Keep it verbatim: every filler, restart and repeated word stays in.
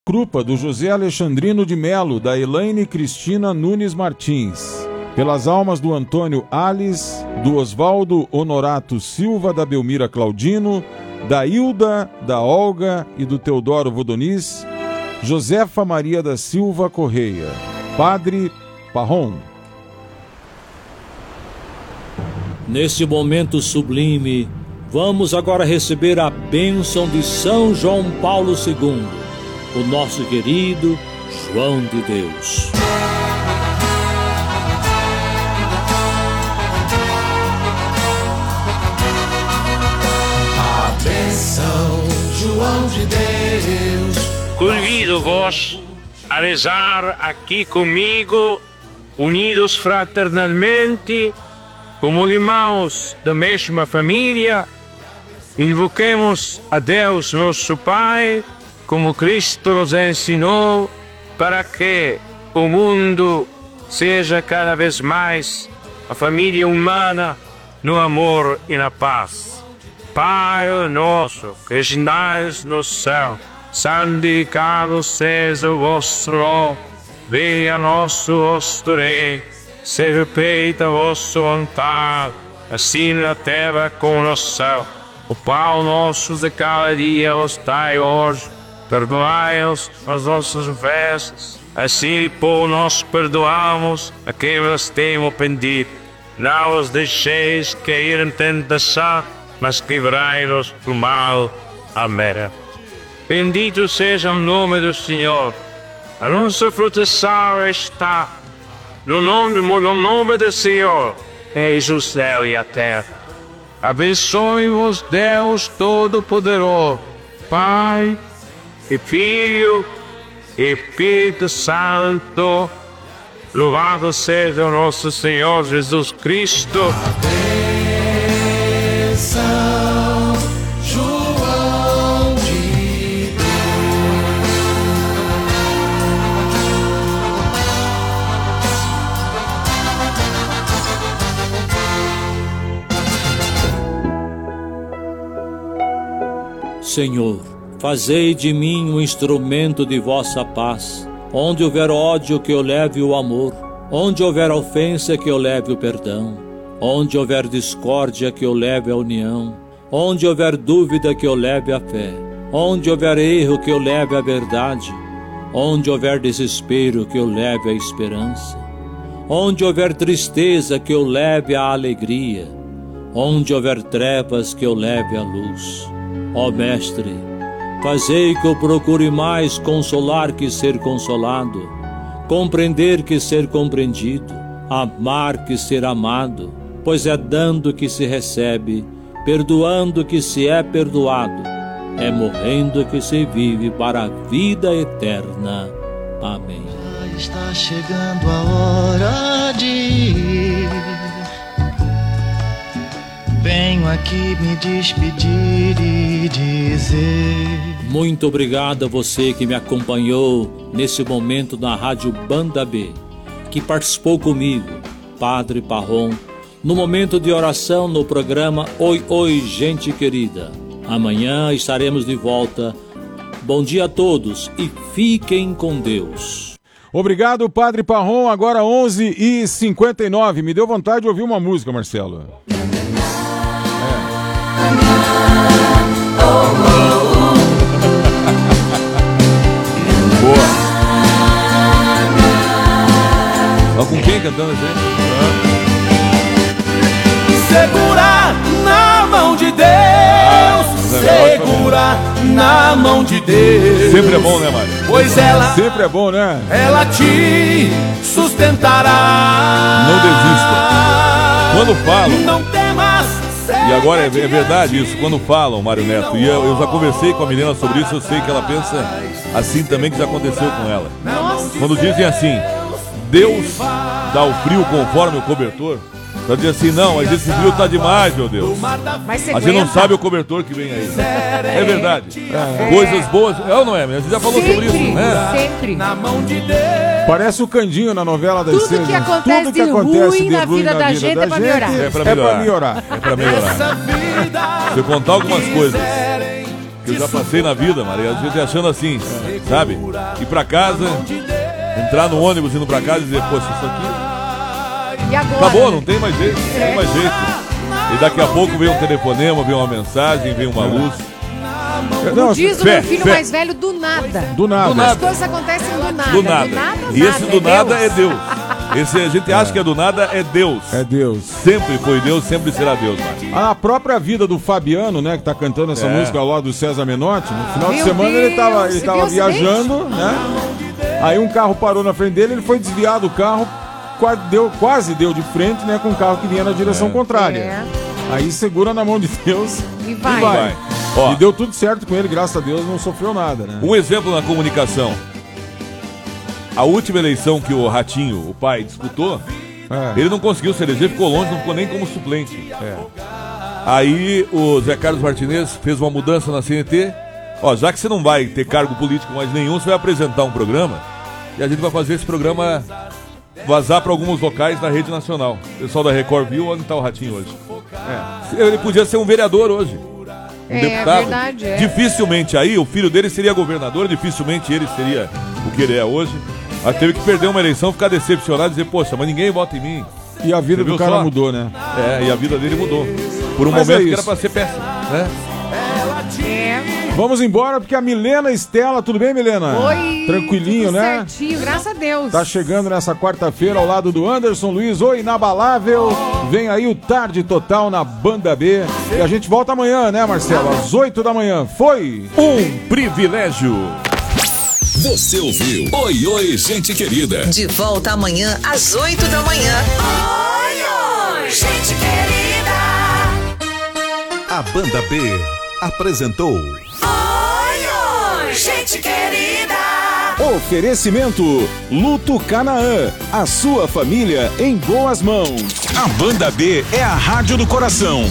Crupa, do José Alexandrino de Melo, da Elaine Cristina Nunes Martins. Pelas almas do Antônio Alice, do Osvaldo Honorato Silva, da Belmira Claudino, da Hilda, da Olga e do Teodoro Vodoniz, Josefa Maria da Silva Correia. Padre Parrom. Neste momento sublime, vamos agora receber a bênção de São João Paulo segundo, o nosso querido João de Deus. A bênção, João de Deus. Convido-vos a rezar aqui comigo, unidos fraternalmente, como irmãos da mesma família. Invoquemos a Deus, nosso Pai, como Cristo nos ensinou, para que o mundo seja cada vez mais a família humana no amor e na paz. Pai nosso, que estais no céu, santificado seja o vosso nome, venha nosso vosso reino, seja feita a vossa vontade, assim na terra como no céu. O pão nosso de cada dia nos dai hoje, perdoai-nos as nossas ofensas, assim por nós perdoamos a quem nos tem ofendido. Não os deixeis cair em tentação, mas livrai-nos do mal. Amém. Bendito seja o nome do Senhor. A nossa proteção está no nome, no nome do Senhor, eis o céu e a terra. Abençoe-vos Deus Todo-Poderoso, Pai e Filho e Espírito Santo. Louvado seja o nosso Senhor Jesus Cristo. São João de Deus. Senhor, fazei de mim um instrumento de vossa paz. Onde houver ódio, que eu leve o amor. Onde houver ofensa, que eu leve o perdão. Onde houver discórdia, que eu leve a união. Onde houver dúvida, que eu leve a fé. Onde houver erro, que eu leve a verdade. Onde houver desespero, que eu leve a esperança. Onde houver tristeza, que eu leve a alegria. Onde houver trevas, que eu leve a luz. Ó Mestre, fazei que eu procure mais consolar que ser consolado, compreender que ser compreendido, amar que ser amado, pois é dando que se recebe, perdoando que se é perdoado, é morrendo que se vive para a vida eterna. Amém. Está chegando a hora de ir. Venho aqui me despedir e dizer: muito obrigado a você que me acompanhou nesse momento na Rádio Banda B, que participou comigo, Padre Parrom, no momento de oração no programa Oi, Oi, Gente Querida. Amanhã estaremos de volta. Bom dia a todos e fiquem com Deus. Obrigado, Padre Parrom. Agora onze e cinquenta e nove. Me deu vontade de ouvir uma música, Marcelo. Boa. Ó, com quem cantando isso aí? Segura na mão de Deus, segura na mão de Deus. Sempre é bom, né, Mário? Pois ela sempre é bom, né? Ela te sustentará. Não desista. Quando falam, não temas. E agora é, é verdade isso, quando falam, Mário Neto, e eu, eu já conversei com a Milena sobre isso, eu sei que ela pensa assim também, que já aconteceu com ela. Nossa. Quando dizem assim, Deus dá o frio conforme o cobertor, já dizer assim, não, mas esse frio tá demais, meu Deus. Mas a gente não sabe o cobertor que vem aí. É verdade. É. Coisas boas, é ou não é? A gente já falou sempre, sobre isso, né? Sempre. Na mão de Deus. Parece o Candinho na novela das Tudo seis. que acontece, Tudo que de, acontece ruim de na ruim vida na da vida gente da é pra melhorar. É pra melhorar. É pra melhorar. É pra melhorar. Se eu contar algumas coisas. que eu já passei na vida, Maria. A gente achando assim, sabe? Ir pra casa, entrar no ônibus indo pra casa e dizer, poxa, isso aqui E agora? acabou, não tem mais jeito, não tem mais jeito. E daqui a pouco vem um telefonema, vem uma mensagem, vem uma luz. Não, diz o fé, meu filho fé. mais velho do nada. Do nada. Do nada. As coisas acontecem do nada. Do nada. Do nada, E esse nada, do nada Deus. é Deus. Esse a gente acha que é do nada, é Deus. É Deus. Sempre foi Deus, sempre será Deus, Marcos. A própria vida do Fabiano, né, que tá cantando essa É. música lá do César Menotti, no final de Meu semana ele Deus, tava, ele você tava viu o viajando, né? Aí um carro parou na frente dele, ele foi desviar do carro, quase deu, quase deu de frente, né, com um carro que vinha na direção É. contrária. É. Aí segura na mão de Deus E vai. e vai. Vai. Ó, E deu tudo certo com ele, graças a Deus, não sofreu nada, né? um exemplo na comunicação. A última eleição que o Ratinho, o pai, disputou, É. ele não conseguiu se eleger, ficou longe, não ficou nem como suplente. É. Aí o Zé Carlos Martinez fez uma mudança na C N T. Ó, já que você não vai ter cargo político mais nenhum, você vai apresentar um programa e a gente vai fazer esse programa vazar para alguns locais da rede nacional. O pessoal da Record viu onde está o Ratinho hoje. É. Ele podia ser um vereador hoje. Um É, deputado. verdade, é. Dificilmente aí, o filho dele seria governador, dificilmente ele seria o que ele é hoje. Mas teve que perder uma eleição, ficar decepcionado e dizer, poxa, mas ninguém vota em mim. E a vida Você do viu cara só? mudou, né? É, e a vida dele mudou. Por um Mas momento é que isso. era pra ser péssimo, né? É. Vamos embora porque a Milena Estela, tudo bem, Milena? Oi. Tranquilinho, tudo né? Certinho, graças a Deus. Tá chegando nessa quarta-feira ao lado do Anderson Luiz, o Inabalável. Vem aí o Tarde Total na Banda B. E a gente volta amanhã, né, Marcelo? Às oito da manhã. Foi! Um privilégio. Você ouviu Oi, oi, gente querida. De volta amanhã às oito da manhã. Oi, oi, gente querida. A Banda B apresentou Oi, oi, gente querida. Oferecimento Luto Canaã, a sua família em boas mãos. A Banda B é a rádio do coração.